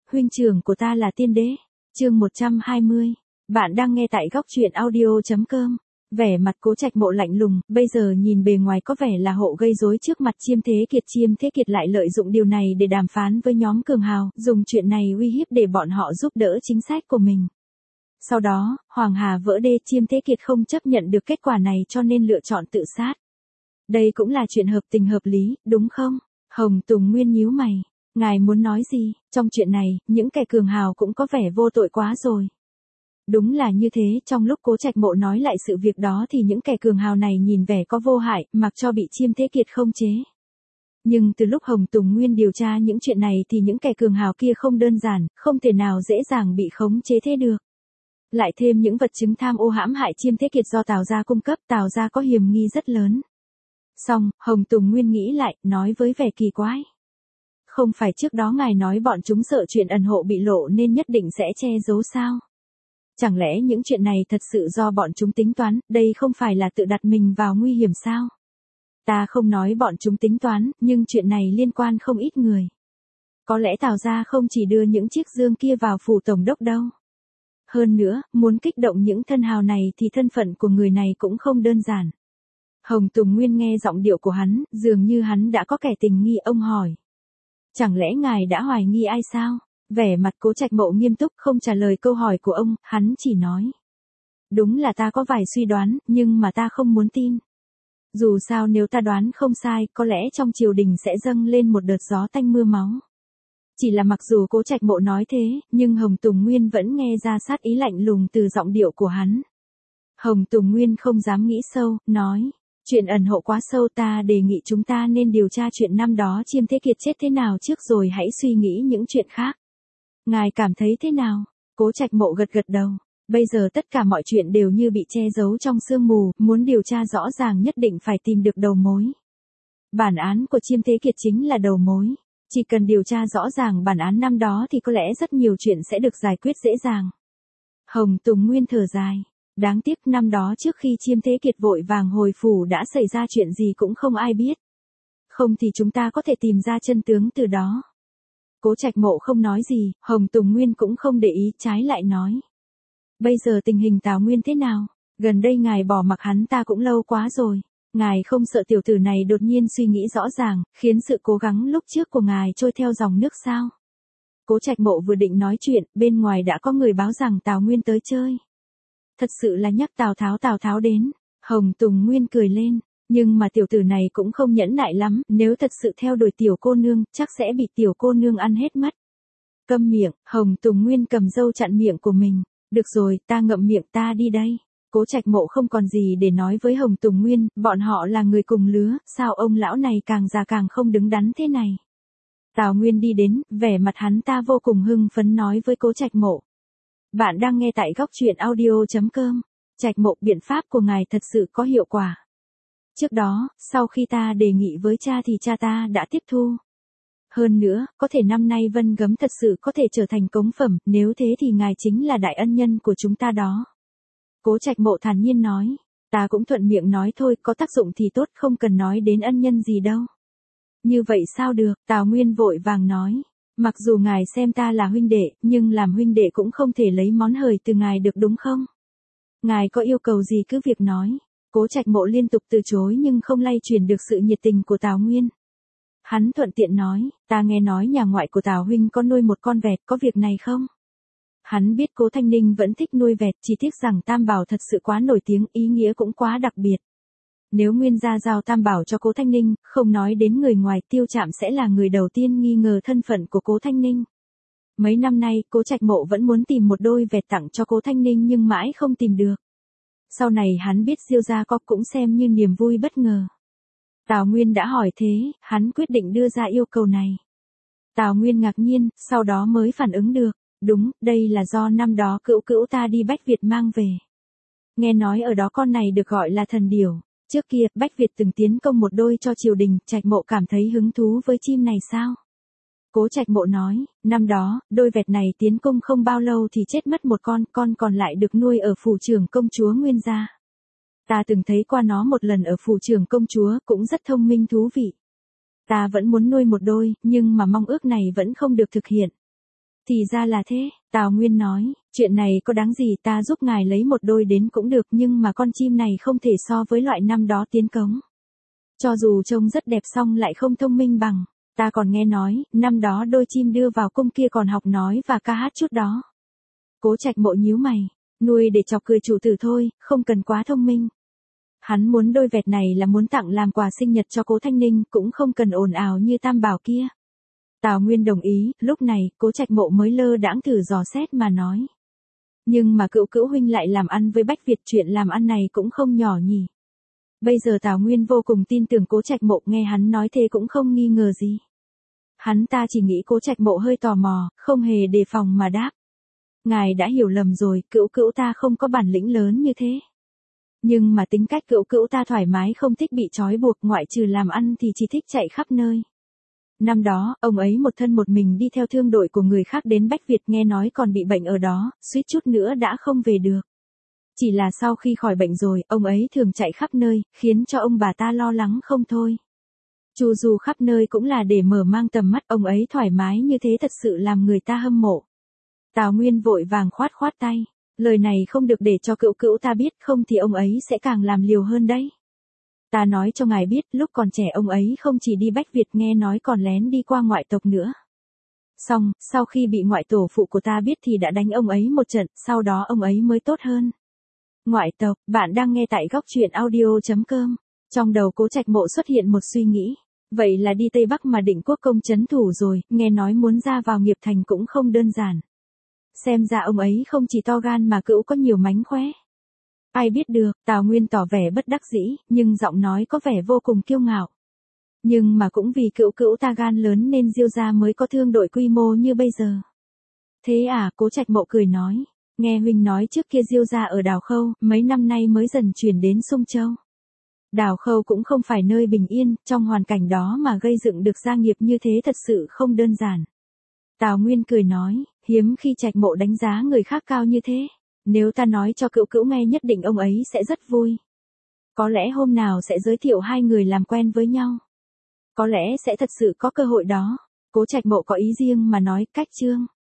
huynh trưởng của ta là tiên đế. Chương 120. Bạn đang nghe tại góc truyện audio.com. Vẻ mặt Cố Trạch Mộ lạnh lùng, bây giờ nhìn bề ngoài có vẻ là hộ gây rối trước mặt Chiêm Thế Kiệt. Chiêm Thế Kiệt lại lợi dụng điều này để đàm phán với nhóm cường hào, dùng chuyện này uy hiếp để bọn họ giúp đỡ chính sách của mình. Sau đó, Hoàng Hà vỡ đê, Chiêm Thế Kiệt không chấp nhận được kết quả này cho nên lựa chọn tự sát. Đây cũng là chuyện hợp tình hợp lý, đúng không? Hồng Tùng Nguyên nhíu mày. Ngài muốn nói gì? Trong chuyện này, những kẻ cường hào cũng có vẻ vô tội quá rồi. Đúng là như thế, trong lúc Cố Trạch Mộ nói lại sự việc đó thì những kẻ cường hào này nhìn vẻ có vô hại, mặc cho bị Chiêm Thế Kiệt không chế. Nhưng từ lúc Hồng Tùng Nguyên điều tra những chuyện này thì những kẻ cường hào kia không đơn giản, không thể nào dễ dàng bị khống chế thế được. Lại thêm những vật chứng tham ô hãm hại Chiêm Thế Kiệt do Tào gia cung cấp, Tào gia có hiểm nghi rất lớn. Xong, Hồng Tùng Nguyên nghĩ lại, nói với vẻ kỳ quái. Không phải trước đó ngài nói bọn chúng sợ chuyện ẩn hộ bị lộ nên nhất định sẽ che giấu sao? Chẳng lẽ những chuyện này thật sự do bọn chúng tính toán, đây không phải là tự đặt mình vào nguy hiểm sao? Ta không nói bọn chúng tính toán, nhưng chuyện này liên quan không ít người. Có lẽ Tào gia không chỉ đưa những chiếc dương kia vào phủ tổng đốc đâu. Hơn nữa, muốn kích động những thân hào này thì thân phận của người này cũng không đơn giản. Hồng Tùng Nguyên nghe giọng điệu của hắn, dường như hắn đã có kẻ tình nghi. Ông hỏi. Chẳng lẽ ngài đã hoài nghi ai sao? Vẻ mặt Cố Trạch Mộ nghiêm túc không trả lời câu hỏi của ông, hắn chỉ nói. Đúng là ta có vài suy đoán, nhưng mà ta không muốn tin. Dù sao nếu ta đoán không sai, có lẽ trong triều đình sẽ dâng lên một đợt gió tanh mưa máu. Chỉ là mặc dù Cố Trạch Mộ nói thế, nhưng Hồng Tùng Nguyên vẫn nghe ra sát ý lạnh lùng từ giọng điệu của hắn. Hồng Tùng Nguyên không dám nghĩ sâu, nói. Chuyện ẩn hộ quá sâu, ta đề nghị chúng ta nên điều tra chuyện năm đó Chiêm Thế Kiệt chết thế nào trước rồi hãy suy nghĩ những chuyện khác. Ngài cảm thấy thế nào? Cố Trạch Mộ gật gật đầu. Bây giờ tất cả mọi chuyện đều như bị che giấu trong sương mù, muốn điều tra rõ ràng nhất định phải tìm được đầu mối. Bản án của Chiêm Thế Kiệt chính là đầu mối. Chỉ cần điều tra rõ ràng bản án năm đó thì có lẽ rất nhiều chuyện sẽ được giải quyết dễ dàng. Hồng Tùng Nguyên thở dài. Đáng tiếc năm đó trước khi Chiêm Thế Kiệt vội vàng hồi phủ đã xảy ra chuyện gì cũng không ai biết. Không thì chúng ta có thể tìm ra chân tướng từ đó. Cố Trạch Mộ không nói gì, Hồng Tùng Nguyên cũng không để ý, trái lại nói. Bây giờ tình hình Tào Nguyên thế nào? Gần đây ngài bỏ mặc hắn ta cũng lâu quá rồi. Ngài không sợ tiểu tử này đột nhiên suy nghĩ rõ ràng, khiến sự cố gắng lúc trước của ngài trôi theo dòng nước sao? Cố Trạch Mộ vừa định nói chuyện, bên ngoài đã có người báo rằng Tào Nguyên tới chơi. Thật sự là nhắc Tào Tháo đến. Hồng Tùng Nguyên cười lên. Nhưng mà tiểu tử này cũng không nhẫn nại lắm, nếu thật sự theo đuổi tiểu cô nương, chắc sẽ bị tiểu cô nương ăn hết mất. Câm miệng, Hồng Tùng Nguyên cầm dâu chặn miệng của mình. Được rồi, ta ngậm miệng, ta đi đây. Cố Trạch Mộ không còn gì để nói với Hồng Tùng Nguyên, bọn họ là người cùng lứa, sao ông lão này càng già càng không đứng đắn thế này. Tào Nguyên đi đến, vẻ mặt hắn ta vô cùng hưng phấn nói với Cố Trạch Mộ. Bạn đang nghe tại góc truyện audio.com. Trạch Mộ, biện pháp của ngài thật sự có hiệu quả. Trước đó, sau khi ta đề nghị với cha thì cha ta đã tiếp thu. Hơn nữa, có thể năm nay Vân Gấm thật sự có thể trở thành cống phẩm, nếu thế thì ngài chính là đại ân nhân của chúng ta đó. Cố Trạch Mộ thản nhiên nói, ta cũng thuận miệng nói thôi, có tác dụng thì tốt, không cần nói đến ân nhân gì đâu. Như vậy sao được? Tào Nguyên vội vàng nói, mặc dù ngài xem ta là huynh đệ, nhưng làm huynh đệ cũng không thể lấy món hời từ ngài được đúng không? Ngài có yêu cầu gì cứ việc nói. Cố Trạch Mộ liên tục từ chối nhưng không lay chuyển được sự nhiệt tình của Tào Nguyên. Hắn thuận tiện nói, ta nghe nói nhà ngoại của Tào huynh có nuôi một con vẹt, có việc này không? Hắn biết Cố Thanh Ninh vẫn thích nuôi vẹt, chỉ tiếc rằng Tam Bảo thật sự quá nổi tiếng, ý nghĩa cũng quá đặc biệt. Nếu Nguyên gia giao Tam Bảo cho Cố Thanh Ninh, không nói đến người ngoài, Tiêu Trạm sẽ là người đầu tiên nghi ngờ thân phận của Cố Thanh Ninh. Mấy năm nay, Cố Trạch Mộ vẫn muốn tìm một đôi vẹt tặng cho Cố Thanh Ninh nhưng mãi không tìm được. Sau này hắn biết Diêu gia có cũng xem như niềm vui bất ngờ. Tào Nguyên đã hỏi thế, hắn quyết định đưa ra yêu cầu này. Tào Nguyên ngạc nhiên, sau đó mới phản ứng được. Đúng, đây là do năm đó cữu cữu ta đi Bách Việt mang về. Nghe nói ở đó con này được gọi là thần điểu. Trước kia, Bách Việt từng tiến công một đôi cho triều đình, Trạch Mộ cảm thấy hứng thú với chim này sao? Cố Trạch Mộ nói, năm đó, đôi vẹt này tiến công không bao lâu thì chết mất một con còn lại được nuôi ở phủ trưởng công chúa Nguyên gia. Ta từng thấy qua nó một lần ở phủ trưởng công chúa, cũng rất thông minh thú vị. Ta vẫn muốn nuôi một đôi, nhưng mà mong ước này vẫn không được thực hiện. Thì ra là thế, Tào Nguyên nói, chuyện này có đáng gì, ta giúp ngài lấy một đôi đến cũng được, nhưng mà con chim này không thể so với loại năm đó tiến cống. Cho dù trông rất đẹp song lại không thông minh bằng, ta còn nghe nói, năm đó đôi chim đưa vào cung kia còn học nói và ca hát chút đó. Cố Trạch Mộ nhíu mày, nuôi để chọc cười chủ tử thôi, không cần quá thông minh. Hắn muốn đôi vẹt này là muốn tặng làm quà sinh nhật cho Cố Thanh Ninh, cũng không cần ồn ào như Tam Bảo kia. Tào Nguyên đồng ý, lúc này, Cố Trạch Mộ mới lơ đãng thử dò xét mà nói. Nhưng mà Cữu huynh lại làm ăn với Bách Việt, chuyện làm ăn này cũng không nhỏ nhỉ. Bây giờ Tào Nguyên vô cùng tin tưởng Cố Trạch Mộ, nghe hắn nói thế cũng không nghi ngờ gì. Hắn ta chỉ nghĩ Cố Trạch Mộ hơi tò mò, không hề đề phòng mà đáp. Ngài đã hiểu lầm rồi, Cữu ta không có bản lĩnh lớn như thế. Nhưng mà tính cách Cữu ta thoải mái, không thích bị trói buộc, ngoại trừ làm ăn thì chỉ thích chạy khắp nơi. Năm đó, ông ấy một thân một mình đi theo thương đội của người khác đến Bách Việt, nghe nói còn bị bệnh ở đó, suýt chút nữa đã không về được. Chỉ là sau khi khỏi bệnh rồi, ông ấy thường chạy khắp nơi, khiến cho ông bà ta lo lắng không thôi. Chu du khắp nơi cũng là để mở mang tầm mắt, ông ấy thoải mái như thế thật sự làm người ta hâm mộ. Tào Nguyên vội vàng khoát tay, lời này không được để cho Cữu ta biết, không thì ông ấy sẽ càng làm liều hơn đấy. Ta nói cho ngài biết, lúc còn trẻ ông ấy không chỉ đi Bách Việt, nghe nói còn lén đi qua ngoại tộc nữa. Xong, sau khi bị ngoại tổ phụ của ta biết thì đã đánh ông ấy một trận, sau đó ông ấy mới tốt hơn. Ngoại tộc, bạn đang nghe tại góc truyện audio.com. Trong đầu Cố Trạch Mộ xuất hiện một suy nghĩ. Vậy là đi Tây Bắc mà Định Quốc công trấn thủ rồi, nghe nói muốn ra vào nghiệp thành cũng không đơn giản. Xem ra ông ấy không chỉ to gan mà Cữu có nhiều mánh khóe. Ai biết được, Tào Nguyên tỏ vẻ bất đắc dĩ, nhưng giọng nói có vẻ vô cùng kiêu ngạo. Nhưng mà cũng vì Cữu ta gan lớn nên Diêu gia mới có thương đội quy mô như bây giờ. Thế à, Cố Trạch Mộ cười nói. Nghe huynh nói trước kia Diêu gia ở Đào Khâu, mấy năm nay mới dần chuyển đến Sung Châu. Đào Khâu cũng không phải nơi bình yên, trong hoàn cảnh đó mà gây dựng được gia nghiệp như thế thật sự không đơn giản. Tào Nguyên cười nói, hiếm khi Trạch Mộ đánh giá người khác cao như thế. Nếu ta nói cho Cữu nghe nhất định ông ấy sẽ rất vui. Có lẽ hôm nào sẽ giới thiệu hai người làm quen với nhau. Có lẽ sẽ thật sự có cơ hội đó. Cố Trạch Mộ có ý riêng mà nói, cách chương.